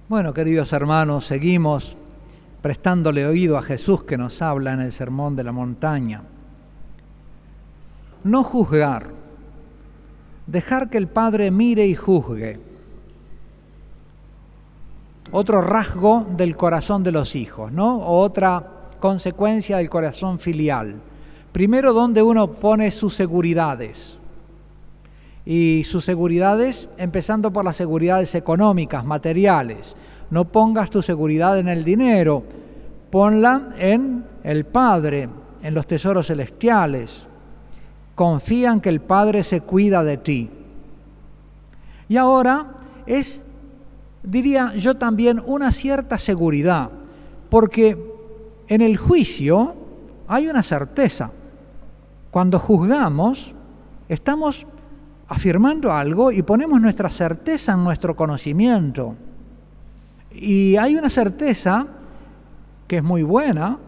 Bueno, queridos hermanos, seguimos prestándole oído a Jesús que nos habla en el Sermón de la Montaña. No juzgar, dejar que el Padre mire y juzgue. Otro rasgo del corazón de los hijos, ¿no? O otra consecuencia del corazón filial. Primero, donde uno pone sus seguridades. Y sus seguridades, empezando por las seguridades económicas, materiales. No pongas tu seguridad en el dinero, ponla en el Padre, en los tesoros celestiales. Confía en que el Padre se cuida de ti. Y ahora es, diría yo también, una cierta seguridad, porque en el juicio hay una certeza. Cuando juzgamos, estamos afirmando algo y ponemos nuestra certeza en nuestro conocimiento. Y hay una certeza que es muy buena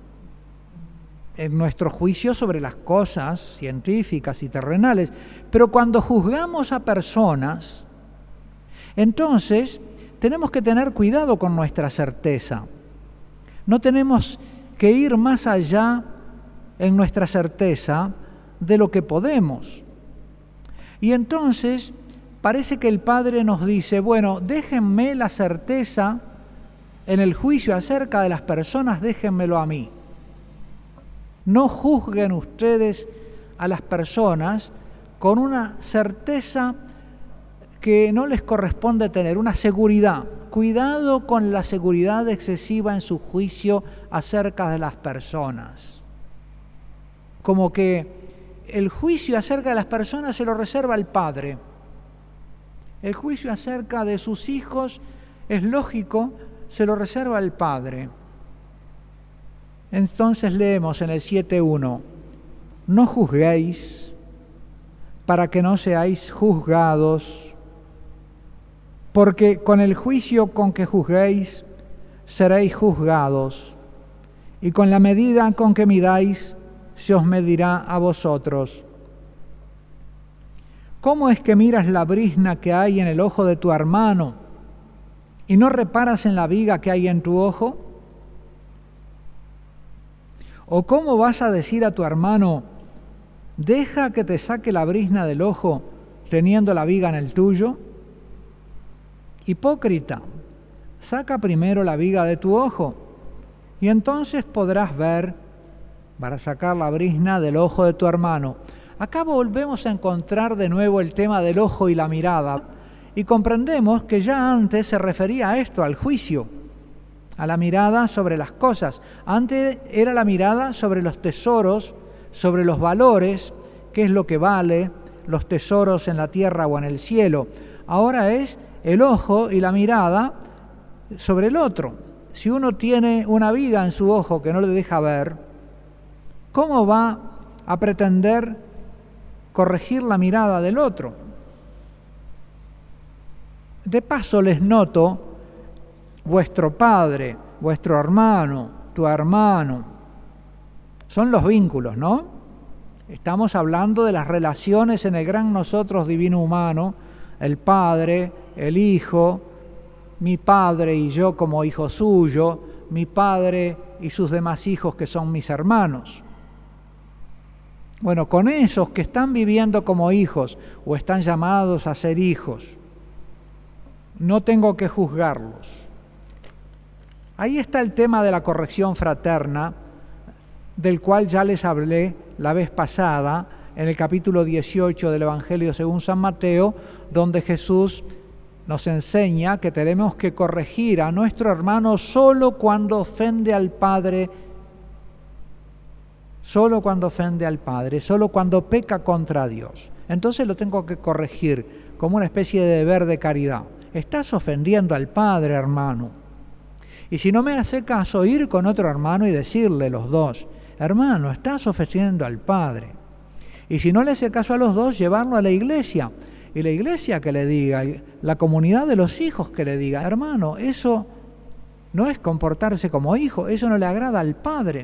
en nuestro juicio sobre las cosas científicas y terrenales, pero cuando juzgamos a personas, entonces tenemos que tener cuidado con nuestra certeza. No tenemos que ir más allá en nuestra certeza de lo que podemos. Y entonces parece que el Padre nos dice, bueno, déjenme la certeza en el juicio acerca de las personas, déjenmelo a mí. No juzguen ustedes a las personas con una certeza que no les corresponde tener, una seguridad. Cuidado con la seguridad excesiva en su juicio acerca de las personas. Como que el juicio acerca de las personas se lo reserva al Padre. El juicio acerca de sus hijos, es lógico, se lo reserva al Padre. Entonces leemos en el 7.1, no juzguéis para que no seáis juzgados, porque con el juicio con que juzguéis seréis juzgados, y con la medida con que midáis se os medirá a vosotros. ¿Cómo es que miras la brizna que hay en el ojo de tu hermano y no reparas en la viga que hay en tu ojo? ¿O cómo vas a decir a tu hermano, deja que te saque la brizna del ojo teniendo la viga en el tuyo? Hipócrita, saca primero la viga de tu ojo y entonces podrás ver para sacar la brizna del ojo de tu hermano. Acá volvemos a encontrar de nuevo el tema del ojo y la mirada, y comprendemos que ya antes se refería a esto, al juicio, a la mirada sobre las cosas. Antes era la mirada sobre los tesoros, sobre los valores, qué es lo que vale, los tesoros en la tierra o en el cielo. Ahora es el ojo y la mirada sobre el otro. Si uno tiene una viga en su ojo que no le deja ver, ¿cómo va a pretender corregir la mirada del otro? De paso les noto, vuestro padre, vuestro hermano, tu hermano, son los vínculos, ¿no? Estamos hablando de las relaciones en el gran nosotros divino humano, el Padre, el Hijo, mi Padre y yo como hijo suyo, mi Padre y sus demás hijos que son mis hermanos. Bueno, con esos que están viviendo como hijos o están llamados a ser hijos, no tengo que juzgarlos. Ahí está el tema de la corrección fraterna, del cual ya les hablé la vez pasada, en el capítulo 18 del Evangelio según San Mateo, donde Jesús nos enseña que tenemos que corregir a nuestro hermano solo cuando ofende al Padre, solo cuando ofende al Padre, solo cuando peca contra Dios. Entonces lo tengo que corregir como una especie de deber de caridad. Estás ofendiendo al Padre, hermano. Y si no me hace caso, ir con otro hermano y decirle los dos, hermano, estás ofendiendo al Padre. Y si no le hace caso a los dos, llevarlo a la iglesia. Y la iglesia que le diga, la comunidad de los hijos que le diga, hermano, eso no es comportarse como hijo, eso no le agrada al Padre.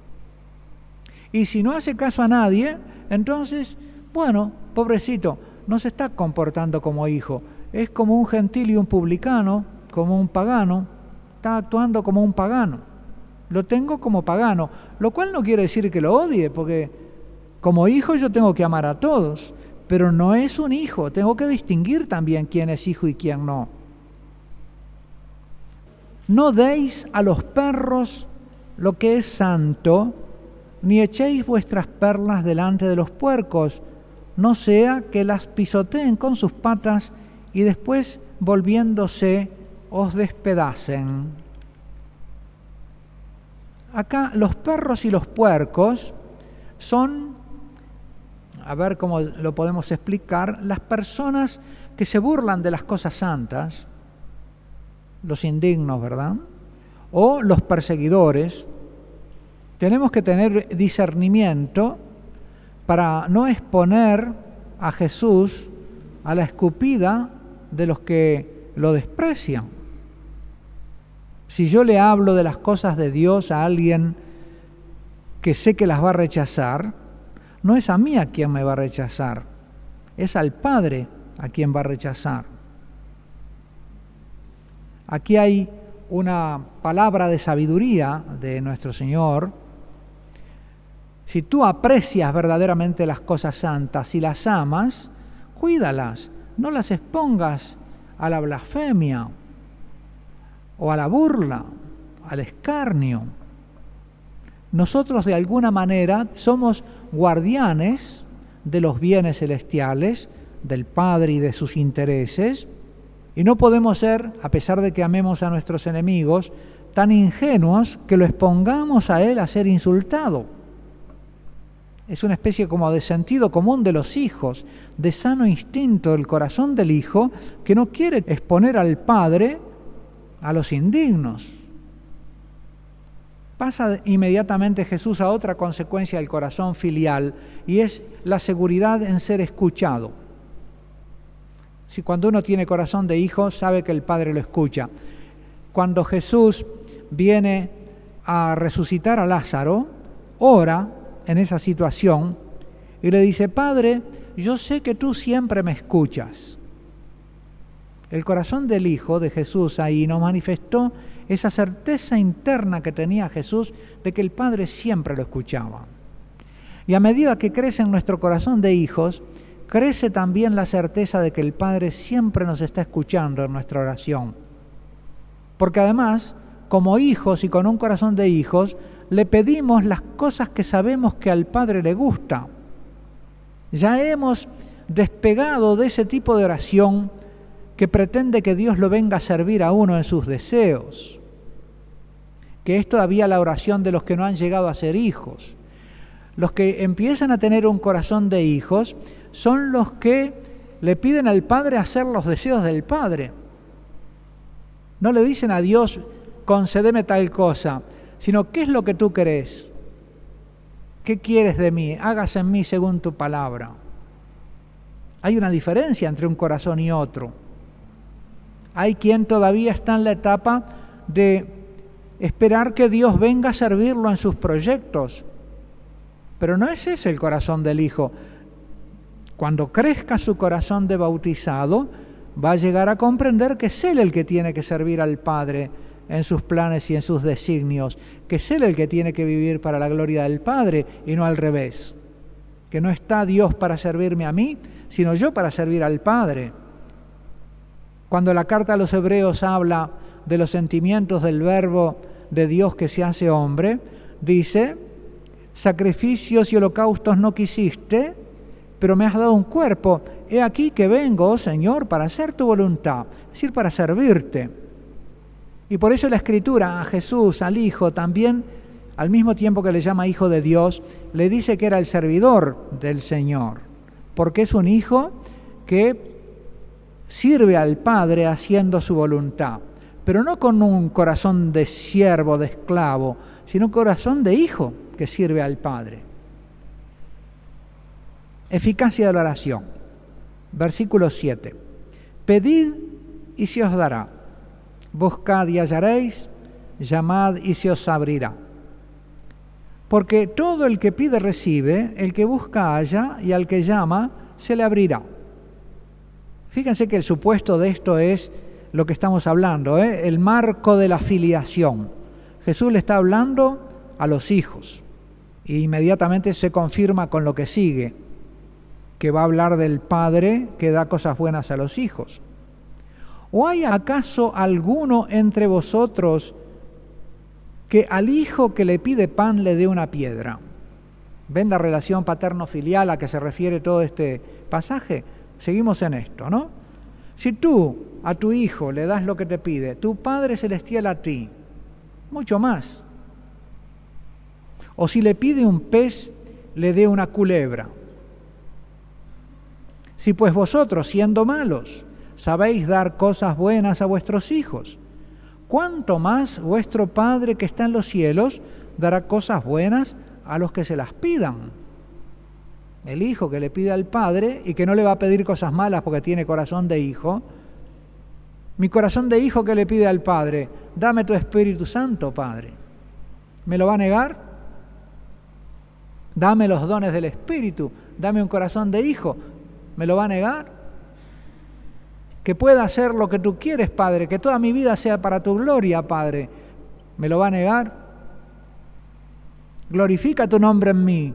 Y si no hace caso a nadie, entonces, bueno, pobrecito, no se está comportando como hijo, es como un gentil y un publicano como un pagano, está actuando como un pagano. Lo tengo como pagano, lo cual no quiere decir que lo odie, porque como hijo yo tengo que amar a todos, pero no es un hijo, tengo que distinguir también quién es hijo y quién no. No deis a los perros lo que es santo, ni echéis vuestras perlas delante de los puercos, no sea que las pisoteen con sus patas y después, volviéndose, os despedacen. Acá los perros y los puercos son, a ver cómo lo podemos explicar, las personas que se burlan de las cosas santas, los indignos, ¿verdad? O los perseguidores. Tenemos que tener discernimiento para no exponer a Jesús a la escupida de los que lo desprecian. Si yo le hablo de las cosas de Dios a alguien que sé que las va a rechazar, no es a mí a quien me va a rechazar, es al Padre a quien va a rechazar. Aquí hay una palabra de sabiduría de nuestro Señor. Si tú aprecias verdaderamente las cosas santas y las amas, cuídalas, no las expongas a la blasfemia o a la burla, al escarnio. Nosotros de alguna manera somos guardianes de los bienes celestiales, del Padre y de sus intereses, y no podemos ser, a pesar de que amemos a nuestros enemigos, tan ingenuos que lo expongamos a él a ser insultado. Es una especie como de sentido común de los hijos, de sano instinto del corazón del hijo, que no quiere exponer al padre a los indignos. Pasa inmediatamente Jesús a otra consecuencia del corazón filial, y es la seguridad en ser escuchado. Si cuando uno tiene corazón de hijo, sabe que el Padre lo escucha. Cuando Jesús viene a resucitar a Lázaro, ora en esa situación y le dice: Padre, yo sé que tú siempre me escuchas. El corazón del Hijo de Jesús ahí nos manifestó esa certeza interna que tenía Jesús de que el Padre siempre lo escuchaba. Y a medida que crece en nuestro corazón de hijos, crece también la certeza de que el Padre siempre nos está escuchando en nuestra oración. Porque además, como hijos y con un corazón de hijos, le pedimos las cosas que sabemos que al Padre le gusta. Ya hemos despegado de ese tipo de oración que pretende que Dios lo venga a servir a uno en sus deseos, que es todavía la oración de los que no han llegado a ser hijos. Los que empiezan a tener un corazón de hijos son los que le piden al Padre hacer los deseos del Padre. No le dicen a Dios: concédeme tal cosa, sino: ¿qué es lo que tú querés? ¿Qué quieres de mí? Hágase en mí según tu palabra. Hay una diferencia entre un corazón y otro. Hay quien todavía está en la etapa de esperar que Dios venga a servirlo en sus proyectos, pero no es ese el corazón del Hijo. Cuando crezca su corazón de bautizado, va a llegar a comprender que es Él el que tiene que servir al Padre en sus planes y en sus designios, que es Él el que tiene que vivir para la gloria del Padre y no al revés, que no está Dios para servirme a mí, sino yo para servir al Padre. Cuando la carta a los Hebreos habla de los sentimientos del Verbo de Dios que se hace hombre, dice: sacrificios y holocaustos no quisiste, pero me has dado un cuerpo. He aquí que vengo, oh Señor, para hacer tu voluntad, es decir, para servirte. Y por eso la Escritura a Jesús, al Hijo, también, al mismo tiempo que le llama Hijo de Dios, le dice que era el servidor del Señor, porque es un Hijo que sirve al Padre haciendo su voluntad, pero no con un corazón de siervo, de esclavo, sino un corazón de hijo que sirve al Padre. Eficacia de la oración. Versículo 7. Pedid y se os dará. Buscad y hallaréis. Llamad y se os abrirá. Porque todo el que pide recibe, el que busca halla, y al que llama se le abrirá. Fíjense que el supuesto de esto es lo que estamos hablando, el marco de la filiación. Jesús le está hablando a los hijos e inmediatamente se confirma con lo que sigue, que va a hablar del Padre que da cosas buenas a los hijos. ¿O hay acaso alguno entre vosotros que al hijo que le pide pan le dé una piedra? ¿Ven la relación paterno-filial a que se refiere todo este pasaje? Seguimos en esto, ¿no? Si tú a tu hijo le das lo que te pide, tu Padre Celestial a ti, mucho más. O si le pide un pez, le dé una culebra. Si pues vosotros, siendo malos, sabéis dar cosas buenas a vuestros hijos, ¿cuánto más vuestro Padre que está en los cielos dará cosas buenas a los que se las pidan? El hijo que le pide al Padre y que no le va a pedir cosas malas porque tiene corazón de hijo. Mi corazón de hijo que le pide al Padre, dame tu Espíritu Santo, Padre. ¿Me lo va a negar? Dame los dones del Espíritu, dame un corazón de hijo. ¿Me lo va a negar? Que pueda hacer lo que tú quieres, Padre, que toda mi vida sea para tu gloria, Padre. ¿Me lo va a negar? Glorifica tu nombre en mí.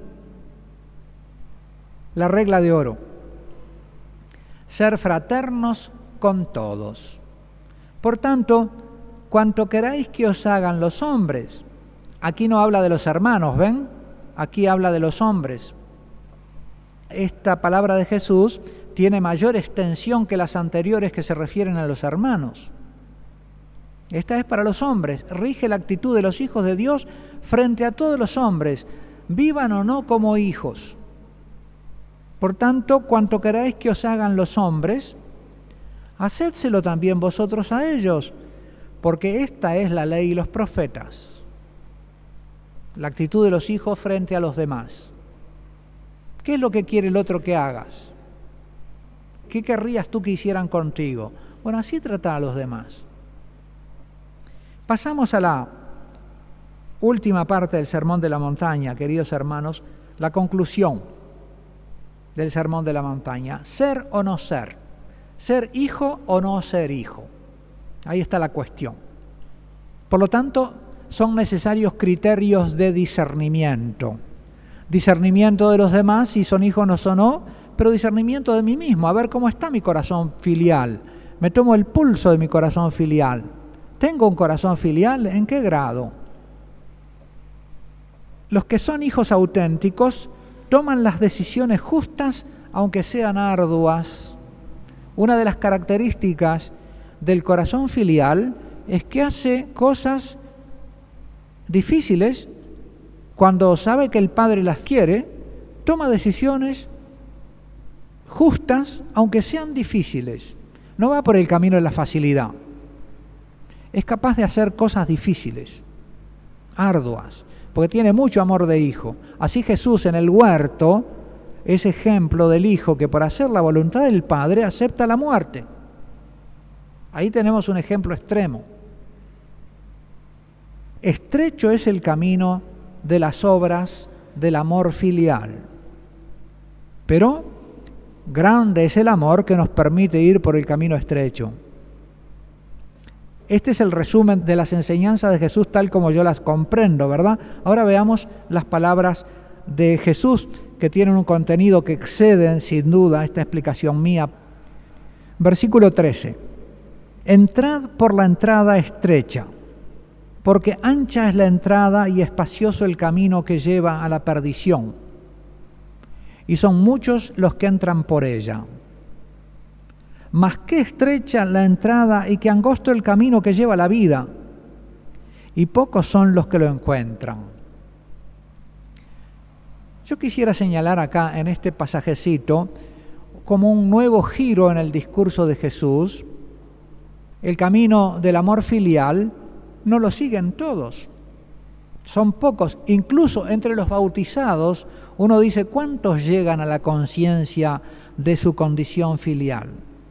La regla de oro: ser fraternos con todos. Por tanto, cuanto queráis que os hagan los hombres. Aquí no habla de los hermanos, ¿ven? Aquí habla de los hombres. Esta palabra de Jesús tiene mayor extensión que las anteriores que se refieren a los hermanos. Esta es para los hombres. Rige la actitud de los hijos de Dios frente a todos los hombres, vivan o no como hijos. Por tanto, cuanto queráis que os hagan los hombres, hacedselo también vosotros a ellos, porque esta es la ley y los profetas. La actitud de los hijos frente a los demás. ¿Qué es lo que quiere el otro que hagas? ¿Qué querrías tú que hicieran contigo? Bueno, así trata a los demás. Pasamos a la última parte del Sermón de la Montaña, queridos hermanos, la conclusión del Sermón de la Montaña. Ser o no ser. Ser hijo o no ser hijo. Ahí está la cuestión. Por lo tanto, son necesarios criterios de discernimiento. Discernimiento de los demás, si son hijos o no, pero discernimiento de mí mismo, a ver cómo está mi corazón filial. Me tomo el pulso de mi corazón filial. ¿Tengo un corazón filial? ¿En qué grado? Los que son hijos auténticos toman las decisiones justas, aunque sean arduas. Una de las características del corazón filial es que hace cosas difíciles. Cuando sabe que el Padre las quiere, toma decisiones justas, aunque sean difíciles. No va por el camino de la facilidad. Es capaz de hacer cosas difíciles, arduas, porque tiene mucho amor de hijo. Así Jesús en el huerto es ejemplo del hijo que por hacer la voluntad del Padre acepta la muerte. Ahí tenemos un ejemplo extremo. Estrecho es el camino de las obras del amor filial, pero grande es el amor que nos permite ir por el camino estrecho. Este es el resumen de las enseñanzas de Jesús tal como yo las comprendo, ¿verdad? Ahora veamos las palabras de Jesús que tienen un contenido que exceden sin duda esta explicación mía. Versículo 13. Entrad por la entrada estrecha, porque ancha es la entrada y espacioso el camino que lleva a la perdición, y son muchos los que entran por ella. Mas qué estrecha la entrada y qué angosto el camino que lleva a la vida, y pocos son los que lo encuentran. Yo quisiera señalar acá en este pasajecito como un nuevo giro en el discurso de Jesús. El camino del amor filial no lo siguen todos, son pocos. Incluso entre los bautizados uno dice, ¿cuántos llegan a la conciencia de su condición filial?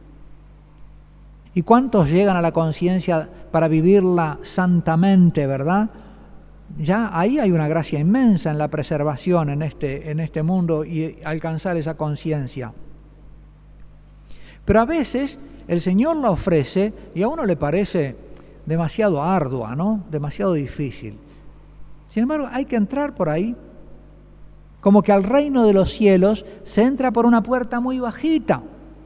¿Y cuántos llegan a la conciencia para vivirla santamente, verdad? Ya ahí hay una gracia inmensa en la preservación en este mundo y alcanzar esa conciencia. Pero a veces el Señor la ofrece y a uno le parece demasiado ardua, ¿no? Demasiado difícil. Sin embargo, hay que entrar por ahí. Como que al reino de los cielos se entra por una puerta muy bajita.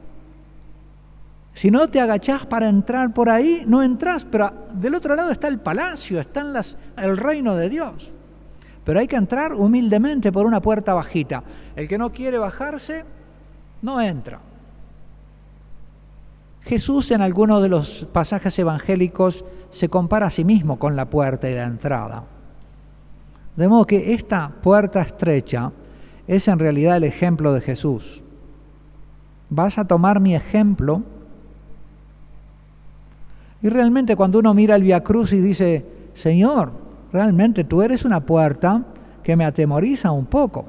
Si no te agachás para entrar por ahí, no entrás, pero del otro lado está el palacio, está el reino de Dios. Pero hay que entrar humildemente por una puerta bajita. El que no quiere bajarse, no entra. Jesús en algunos de los pasajes evangélicos se compara a sí mismo con la puerta y la entrada. De modo que esta puerta estrecha es en realidad el ejemplo de Jesús. Vas a tomar mi ejemplo. Y realmente cuando uno mira el Vía Crucis y dice, Señor, realmente tú eres una puerta que me atemoriza un poco.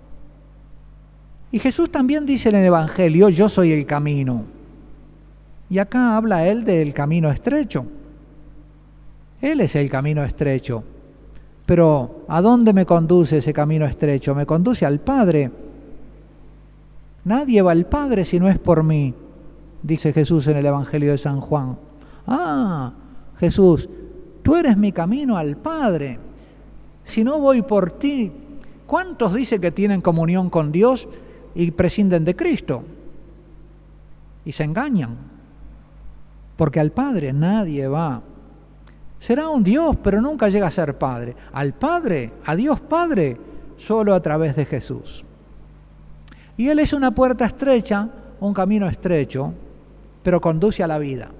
Y Jesús también dice en el Evangelio, yo soy el camino. Y acá habla él del camino estrecho. Él es el camino estrecho. Pero ¿a dónde me conduce ese camino estrecho? Me conduce al Padre. Nadie va al Padre si no es por mí, dice Jesús en el Evangelio de San Juan. Ah, Jesús, tú eres mi camino al Padre. Si no voy por ti, ¿cuántos dicen que tienen comunión con Dios y prescinden de Cristo? Y se engañan, porque al Padre nadie va. Será un Dios, pero nunca llega a ser Padre. Al Padre, a Dios Padre, solo a través de Jesús. Y Él es una puerta estrecha, un camino estrecho, pero conduce a la vida.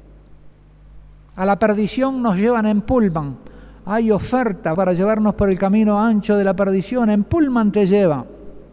A la perdición nos llevan en pullman. Hay oferta para llevarnos por el camino ancho de la perdición. En pullman te lleva.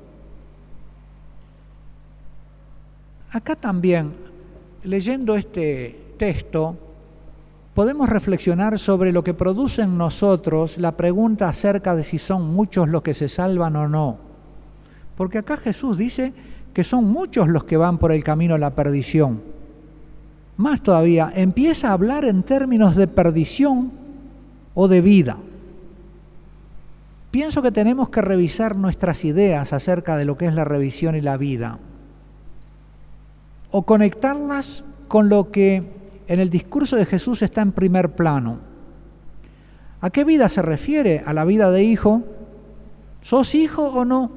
Acá también, leyendo este texto, podemos reflexionar sobre lo que produce en nosotros la pregunta acerca de si son muchos los que se salvan o no. Porque acá Jesús dice que son muchos los que van por el camino a la perdición. Más todavía, empieza a hablar en términos de perdición o de vida. Pienso que tenemos que revisar nuestras ideas acerca de lo que es la revisión y la vida, o conectarlas con lo que en el discurso de Jesús está en primer plano. ¿A qué vida se refiere? ¿A la vida de hijo? ¿Sos hijo o no?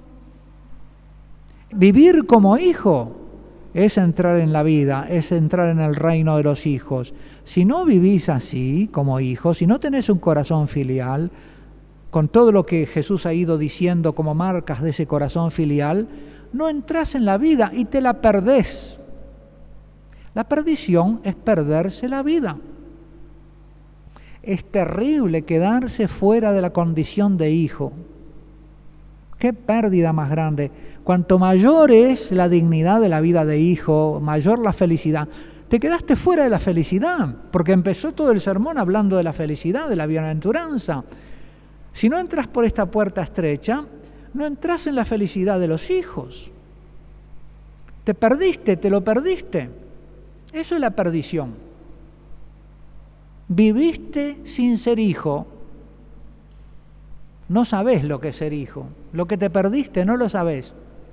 Vivir como hijo es entrar en la vida, es entrar en el reino de los hijos. Si no vivís así, como hijo, si no tenés un corazón filial, con todo lo que Jesús ha ido diciendo como marcas de ese corazón filial, no entrás en la vida y te la perdés. La perdición es perderse la vida. Es terrible quedarse fuera de la condición de hijo. ¡Qué pérdida más grande! Cuanto mayor es la dignidad de la vida de hijo, mayor la felicidad. Te quedaste fuera de la felicidad, porque empezó todo el sermón hablando de la felicidad, de la bienaventuranza. Si no entras por esta puerta estrecha, no entras en la felicidad de los hijos. Te perdiste, te lo perdiste. Eso es la perdición. Viviste sin ser hijo. No sabés lo que es ser hijo. Lo que te perdiste no lo sabés.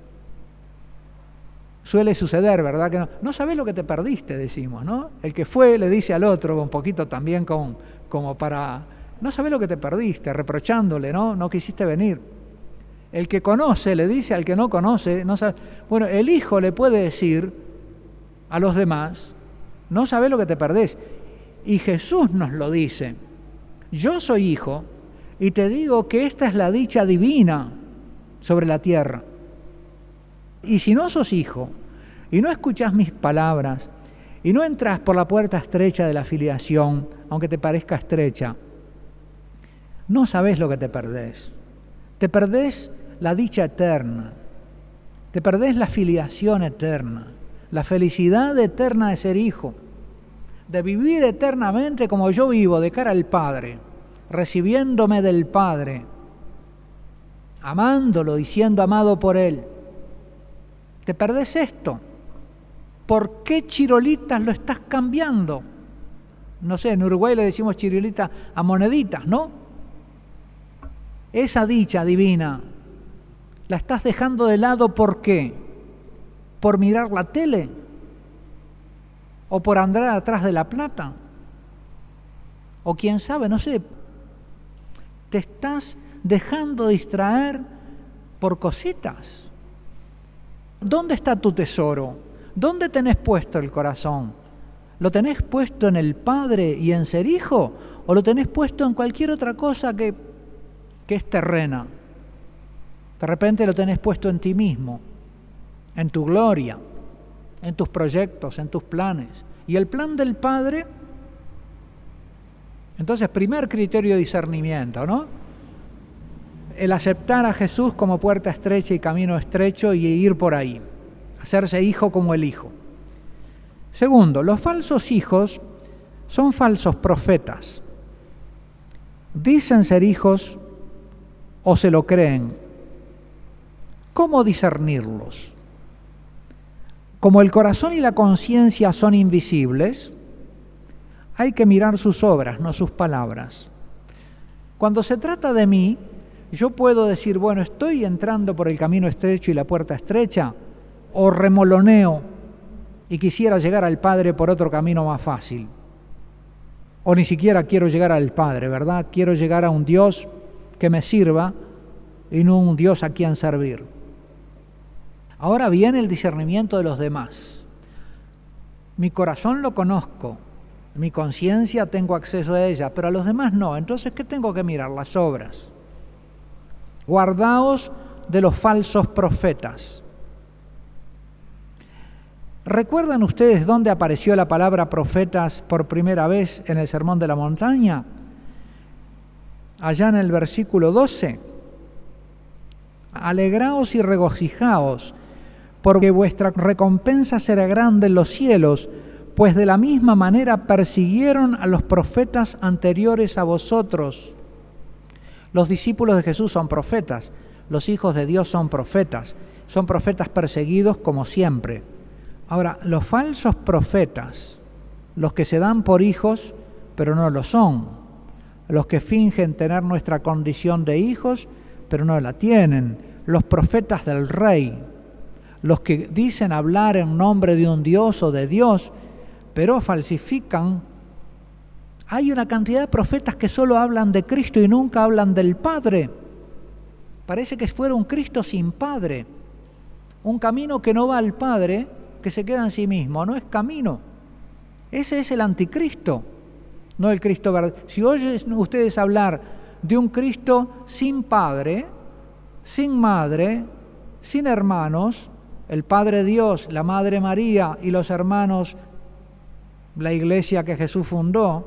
Suele suceder, ¿verdad? Que no sabés lo que te perdiste, decimos, ¿no? El que fue le dice al otro, un poquito también como para... No sabés lo que te perdiste, reprochándole, ¿no? No quisiste venir. El que conoce le dice al que no conoce, no sabe. Bueno, el hijo le puede decir a los demás, no sabés lo que te perdés. Y Jesús nos lo dice. Yo soy hijo y te digo que esta es la dicha divina sobre la tierra. Y si no sos hijo y no escuchás mis palabras y no entras por la puerta estrecha de la filiación, aunque te parezca estrecha, no sabés lo que te perdés. Te perdés la dicha eterna, te perdés la filiación eterna, la felicidad eterna de ser hijo, de vivir eternamente como yo vivo, de cara al Padre, recibiéndome del Padre, amándolo y siendo amado por Él. Te perdés esto. ¿Por qué chirolitas lo estás cambiando? No sé, en Uruguay le decimos chirolita a moneditas, ¿no? Esa dicha divina la estás dejando de lado, ¿por qué? ¿Por mirar la tele? o por andar atrás de la plata, o quién sabe, no sé, te estás dejando distraer por cositas. ¿Dónde está tu tesoro? ¿Dónde tenés puesto el corazón? ¿Lo tenés puesto en el Padre y en ser hijo? ¿O lo tenés puesto en cualquier otra cosa que es terrena? De repente lo tenés puesto en ti mismo, en tu gloria, en tus proyectos, en tus planes. ¿Y el plan del Padre? Entonces, primer criterio de discernimiento, ¿no? El aceptar a Jesús como puerta estrecha y camino estrecho y ir por ahí, hacerse hijo como el Hijo. Segundo, los falsos hijos son falsos profetas. Dicen ser hijos o se lo creen. ¿Cómo discernirlos? Como el corazón y la conciencia son invisibles, hay que mirar sus obras, no sus palabras. Cuando se trata de mí, yo puedo decir, bueno, estoy entrando por el camino estrecho y la puerta estrecha, o remoloneo y quisiera llegar al Padre por otro camino más fácil. O ni siquiera quiero llegar al Padre, ¿verdad? Quiero llegar a un Dios que me sirva y no un Dios a quien servir. Ahora viene el discernimiento de los demás. Mi corazón lo conozco, mi conciencia tengo acceso a ella, pero a los demás no. Entonces, ¿qué tengo que mirar? Las obras. Guardaos de los falsos profetas. ¿Recuerdan ustedes dónde apareció la palabra profetas por primera vez en el Sermón de la Montaña? Allá en el versículo 12. Alegraos y regocijaos, porque vuestra recompensa será grande en los cielos, pues de la misma manera persiguieron a los profetas anteriores a vosotros. Los discípulos de Jesús son profetas, los hijos de Dios son profetas perseguidos como siempre. Ahora, los falsos profetas, los que se dan por hijos, pero no lo son, los que fingen tener nuestra condición de hijos, pero no la tienen, los profetas del Rey, los que dicen hablar en nombre de un Dios o de Dios, pero falsifican. Hay una cantidad de profetas que solo hablan de Cristo y nunca hablan del Padre. Parece que fuera un Cristo sin Padre, un camino que no va al Padre, que se queda en sí mismo, no es camino. Ese es el anticristo, no el Cristo verdadero. Si oyen ustedes hablar de un Cristo sin Padre, sin madre, sin hermanos, el Padre Dios, la Madre María y los hermanos, la iglesia que Jesús fundó,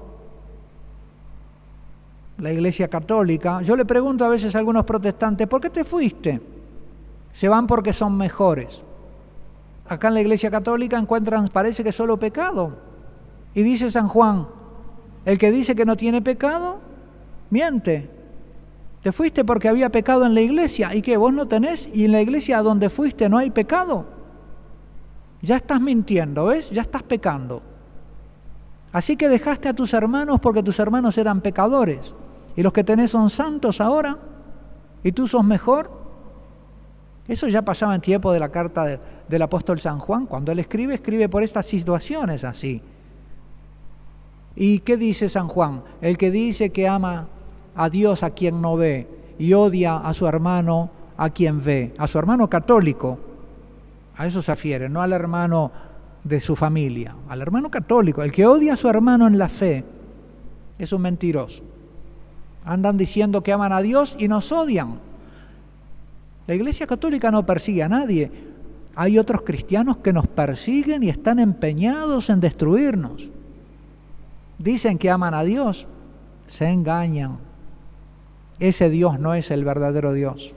la iglesia católica. Yo le pregunto a veces a algunos protestantes, ¿por qué te fuiste? Se van porque son mejores. Acá en la iglesia católica encuentran, parece que solo pecado. Y dice San Juan, el que dice que no tiene pecado, miente. Te fuiste porque había pecado en la iglesia. ¿Y qué? ¿Vos no tenés? ¿Y en la iglesia a donde fuiste no hay pecado? Ya estás mintiendo, ¿ves? Ya estás pecando. Así que dejaste a tus hermanos porque tus hermanos eran pecadores. Y los que tenés son santos ahora. ¿Y tú sos mejor? Eso ya pasaba en tiempo de la carta del apóstol San Juan. Cuando él escribe por estas situaciones así. ¿Y qué dice San Juan? El que dice que ama a Dios a quien no ve y odia a su hermano a quien ve, a su hermano católico, a eso se refiere, no al hermano de su familia, al hermano católico. El que odia a su hermano en la fe es un mentiroso. Andan diciendo que aman a Dios y nos odian. La Iglesia Católica no persigue a nadie. Hay otros cristianos que nos persiguen y están empeñados en destruirnos. Dicen que aman a Dios, se engañan. Ese Dios no es el verdadero Dios.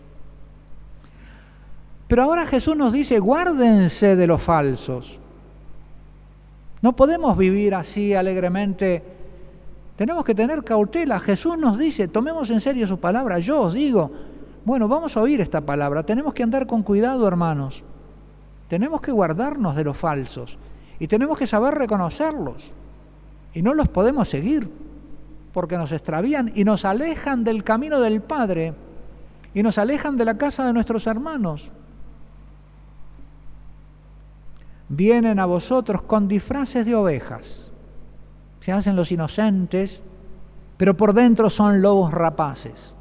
Pero ahora Jesús nos dice, guárdense de los falsos. No podemos vivir así alegremente. Tenemos que tener cautela. Jesús nos dice, tomemos en serio su palabra. Yo os digo, bueno, vamos a oír esta palabra. Tenemos que andar con cuidado, hermanos. Tenemos que guardarnos de los falsos. Y tenemos que saber reconocerlos. Y no los podemos seguir, porque nos extravían y nos alejan del camino del Padre. Y nos alejan de la casa de nuestros hermanos. vienen a vosotros con disfraces de ovejas. Se hacen los inocentes, pero por dentro son lobos rapaces.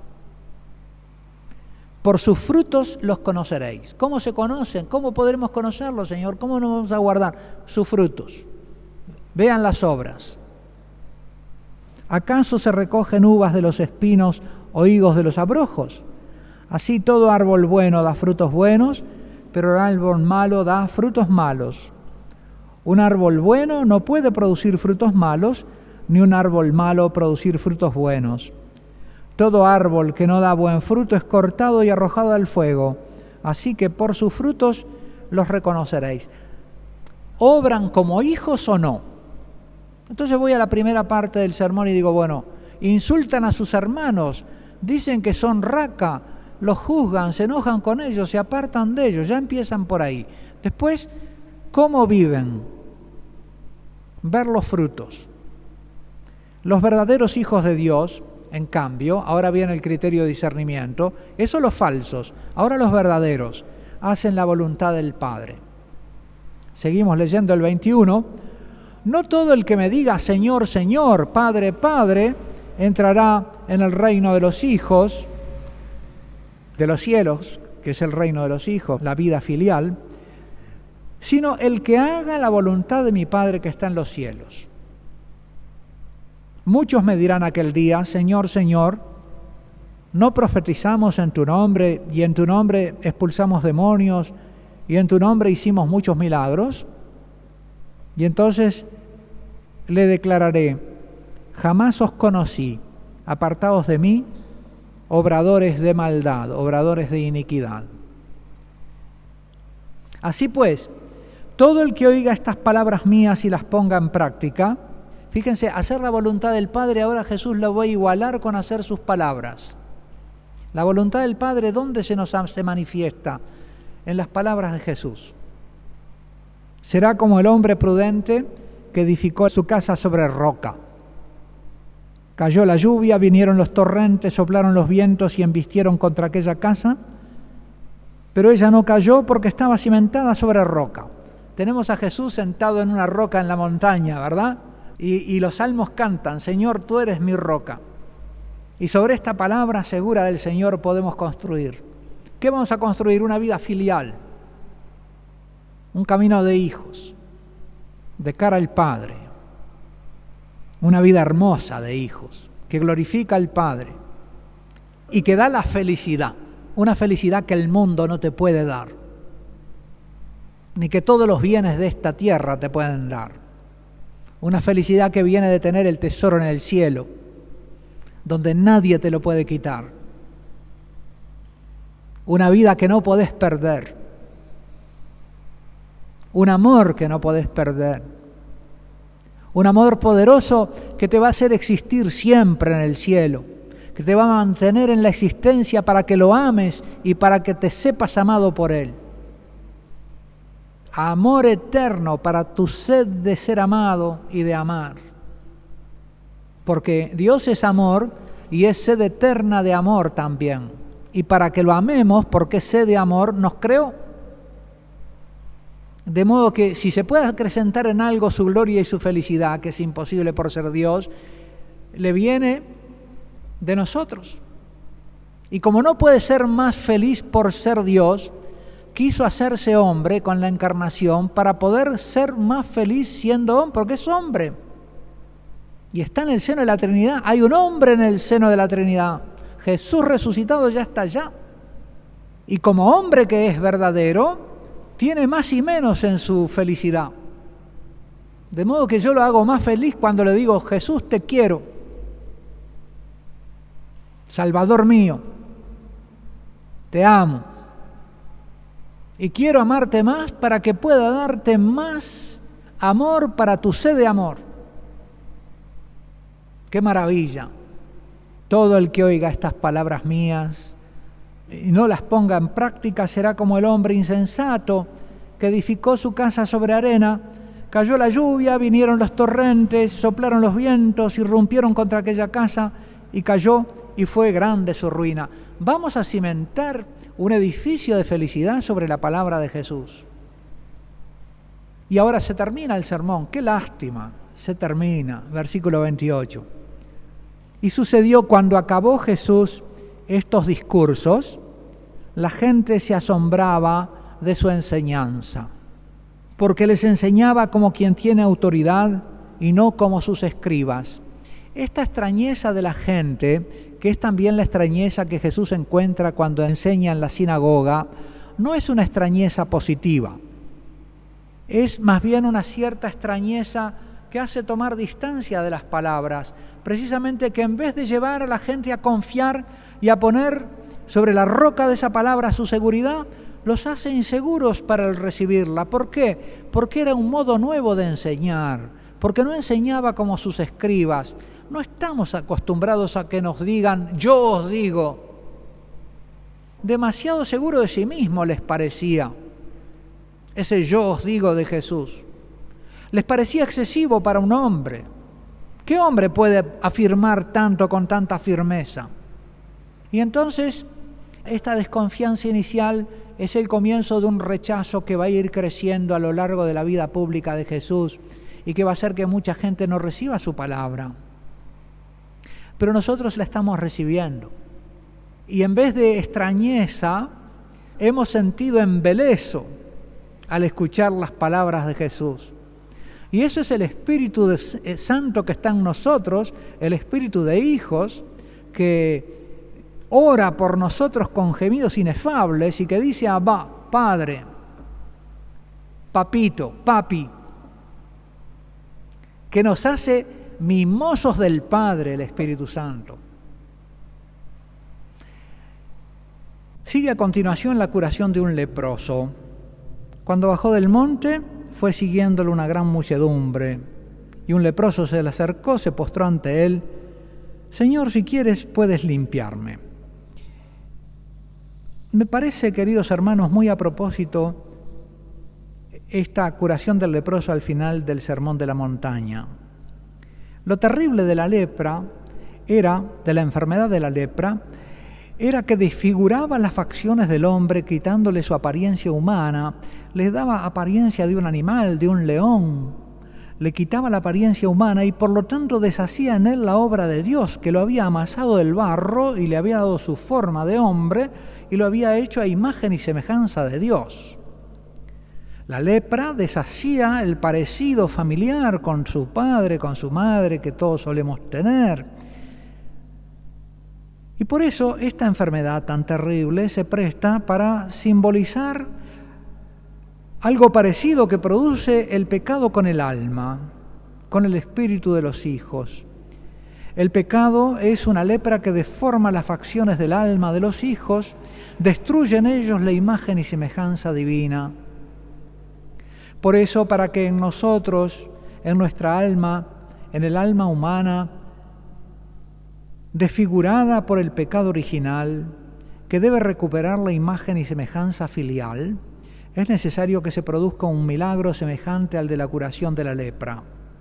Por sus frutos los conoceréis. ¿Cómo se conocen? ¿Cómo podremos conocerlos, Señor? ¿Cómo nos vamos a guardar? Sus frutos. Vean las obras. ¿Acaso se recogen uvas de los espinos o higos de los abrojos? Así todo árbol bueno da frutos buenos, pero el árbol malo da frutos malos. Un árbol bueno no puede producir frutos malos, ni un árbol malo producir frutos buenos. Todo árbol que no da buen fruto es cortado y arrojado al fuego. Así que por sus frutos los reconoceréis. ¿Obran como hijos o no? Entonces voy a la primera parte del sermón y digo, bueno, insultan a sus hermanos, dicen que son raca, los juzgan, se enojan con ellos, se apartan de ellos, ya empiezan por ahí. Después, ¿cómo viven? Ver los frutos. Los verdaderos hijos de Dios, en cambio, ahora viene el criterio de discernimiento, esos los falsos, ahora los verdaderos, hacen la voluntad del Padre. Seguimos leyendo el 21. No todo el que me diga Señor, Señor, Padre, Padre, entrará en el reino de los hijos, de los cielos, que es el reino de los hijos, la vida filial, sino el que haga la voluntad de mi Padre que está en los cielos. Muchos me dirán aquel día, Señor, Señor, ¿no profetizamos en tu nombre y en tu nombre expulsamos demonios y en tu nombre hicimos muchos milagros? Y entonces le declararé, jamás os conocí, apartados de mí, obradores de maldad, obradores de iniquidad. Así pues, todo el que oiga estas palabras mías y las ponga en práctica, fíjense, hacer la voluntad del Padre, ahora Jesús lo va a igualar con hacer sus palabras. La voluntad del Padre, ¿dónde se manifiesta? En las palabras de Jesús. Será como el hombre prudente que edificó su casa sobre roca. Cayó la lluvia, vinieron los torrentes, soplaron los vientos y embistieron contra aquella casa, pero ella no cayó porque estaba cimentada sobre roca. Tenemos a Jesús sentado en una roca en la montaña, ¿verdad? Y los salmos cantan, Señor, tú eres mi roca. Y sobre esta palabra segura del Señor podemos construir. ¿Qué vamos a construir? Una vida filial, un camino de hijos, de cara al Padre, una vida hermosa de hijos, que glorifica al Padre y que da la felicidad, una felicidad que el mundo no te puede dar, ni que todos los bienes de esta tierra te pueden dar. Una felicidad que viene de tener el tesoro en el cielo, donde nadie te lo puede quitar. Una vida que no podés perder. Un amor que no podés perder. Un amor poderoso que te va a hacer existir siempre en el cielo, que te va a mantener en la existencia para que lo ames y para que te sepas amado por Él. Amor eterno para tu sed de ser amado y de amar. Porque Dios es amor y es sed eterna de amor también. Y para que lo amemos, porque es sed de amor, nos creó. De modo que si se puede acrecentar en algo su gloria y su felicidad, que es imposible por ser Dios, le viene de nosotros. Y como no puede ser más feliz por ser Dios, quiso hacerse hombre con la encarnación para poder ser más feliz siendo hombre, porque es hombre. Y está en el seno de la Trinidad. Hay un hombre en el seno de la Trinidad. Jesús resucitado ya está allá. Y como hombre que es verdadero, tiene más y menos en su felicidad. De modo que yo lo hago más feliz cuando le digo, Jesús, te quiero. Salvador mío, te amo. Y quiero amarte más para que pueda darte más amor para tu sed de amor. ¡Qué maravilla! Todo el que oiga estas palabras mías y no las ponga en práctica será como el hombre insensato que edificó su casa sobre arena. Cayó la lluvia, vinieron los torrentes, soplaron los vientos, irrumpieron contra aquella casa y cayó y fue grande su ruina. Vamos a cimentar un edificio de felicidad sobre la palabra de Jesús. Y ahora se termina el sermón. ¡Qué lástima! Se termina. Versículo 28. Y sucedió cuando acabó Jesús estos discursos, la gente se asombraba de su enseñanza, porque les enseñaba como quien tiene autoridad y no como sus escribas. Esta extrañeza de la gente, que es también la extrañeza que Jesús encuentra cuando enseña en la sinagoga, no es una extrañeza positiva. Es más bien una cierta extrañeza que hace tomar distancia de las palabras, precisamente que en vez de llevar a la gente a confiar y a poner sobre la roca de esa palabra su seguridad, los hace inseguros para el recibirla. ¿Por qué? Porque era un modo nuevo de enseñar, porque no enseñaba como sus escribas. No estamos acostumbrados a que nos digan, yo os digo. Demasiado seguro de sí mismo les parecía ese yo os digo de Jesús. Les parecía excesivo para un hombre. ¿Qué hombre puede afirmar tanto con tanta firmeza? Y entonces, esta desconfianza inicial es el comienzo de un rechazo que va a ir creciendo a lo largo de la vida pública de Jesús y que va a hacer que mucha gente no reciba su palabra. Pero nosotros la estamos recibiendo. Y en vez de extrañeza, hemos sentido embeleso al escuchar las palabras de Jesús. Y eso es el Espíritu Santo que está en nosotros, el Espíritu de hijos, que ora por nosotros con gemidos inefables y que dice, Abba, Padre, Papito, Papi, que nos hace mimosos del Padre, el Espíritu Santo. Sigue a continuación la curación de un leproso. Cuando bajó del monte, fue siguiéndolo una gran muchedumbre, y un leproso se le acercó, se postró ante él. Señor, si quieres, puedes limpiarme. Me parece, queridos hermanos, muy a propósito esta curación del leproso al final del Sermón de la Montaña. Lo terrible de la lepra de la enfermedad de la lepra, era que desfiguraba las facciones del hombre, quitándole su apariencia humana, le daba apariencia de un animal, de un león, le quitaba la apariencia humana y por lo tanto deshacía en él la obra de Dios, que lo había amasado del barro y le había dado su forma de hombre y lo había hecho a imagen y semejanza de Dios. La lepra deshacía el parecido familiar con su padre, con su madre, que todos solemos tener. Y por eso esta enfermedad tan terrible se presta para simbolizar algo parecido que produce el pecado con el alma, con el espíritu de los hijos. El pecado es una lepra que deforma las facciones del alma de los hijos, destruye en ellos la imagen y semejanza divina. Por eso, para que en nosotros, en nuestra alma, en el alma humana, desfigurada por el pecado original, que debe recuperar la imagen y semejanza filial, es necesario que se produzca un milagro semejante al de la curación de la lepra.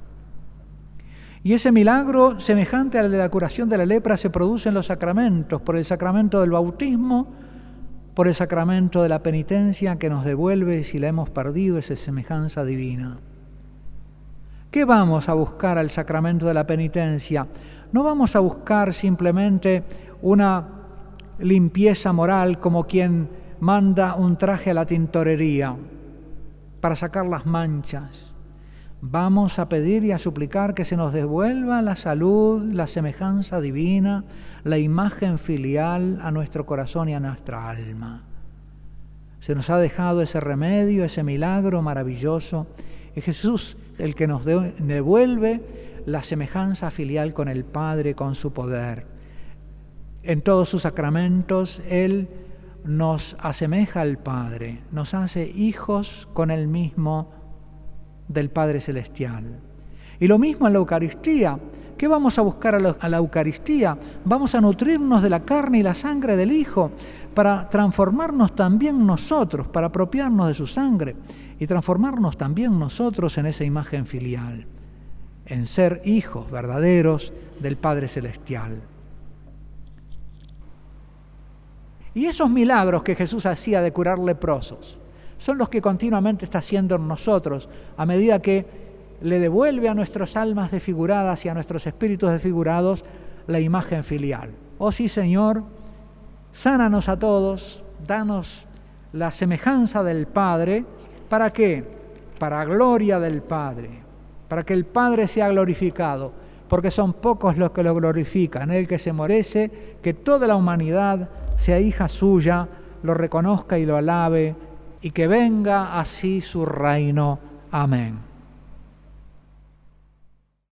Y ese milagro semejante al de la curación de la lepra se produce en los sacramentos, por el sacramento del bautismo, por el sacramento de la penitencia que nos devuelve, si la hemos perdido, esa semejanza divina. ¿Qué vamos a buscar al sacramento de la penitencia? No vamos a buscar simplemente una limpieza moral como quien manda un traje a la tintorería para sacar las manchas. Vamos a pedir y a suplicar que se nos devuelva la salud, la semejanza divina, la imagen filial a nuestro corazón y a nuestra alma. Se nos ha dejado ese remedio, ese milagro maravilloso. Es Jesús el que nos devuelve la semejanza filial con el Padre, con su poder. En todos sus sacramentos, Él nos asemeja al Padre, nos hace hijos con Él mismo del Padre Celestial. Y lo mismo en la Eucaristía. ¿Qué vamos a buscar a la Eucaristía? Vamos a nutrirnos de la carne y la sangre del Hijo para transformarnos también nosotros, para apropiarnos de su sangre y transformarnos también nosotros en esa imagen filial, en ser hijos verdaderos del Padre Celestial. Y esos milagros que Jesús hacía de curar leprosos son los que continuamente está haciendo en nosotros, a medida que le devuelve a nuestras almas desfiguradas y a nuestros espíritus desfigurados la imagen filial. Oh sí, Señor, sánanos a todos, danos la semejanza del Padre. ¿Para qué? Para gloria del Padre, para que el Padre sea glorificado, porque son pocos los que lo glorifican. Él que se merece que toda la humanidad sea hija suya, lo reconozca y lo alabe, y que venga así su reino. Amén.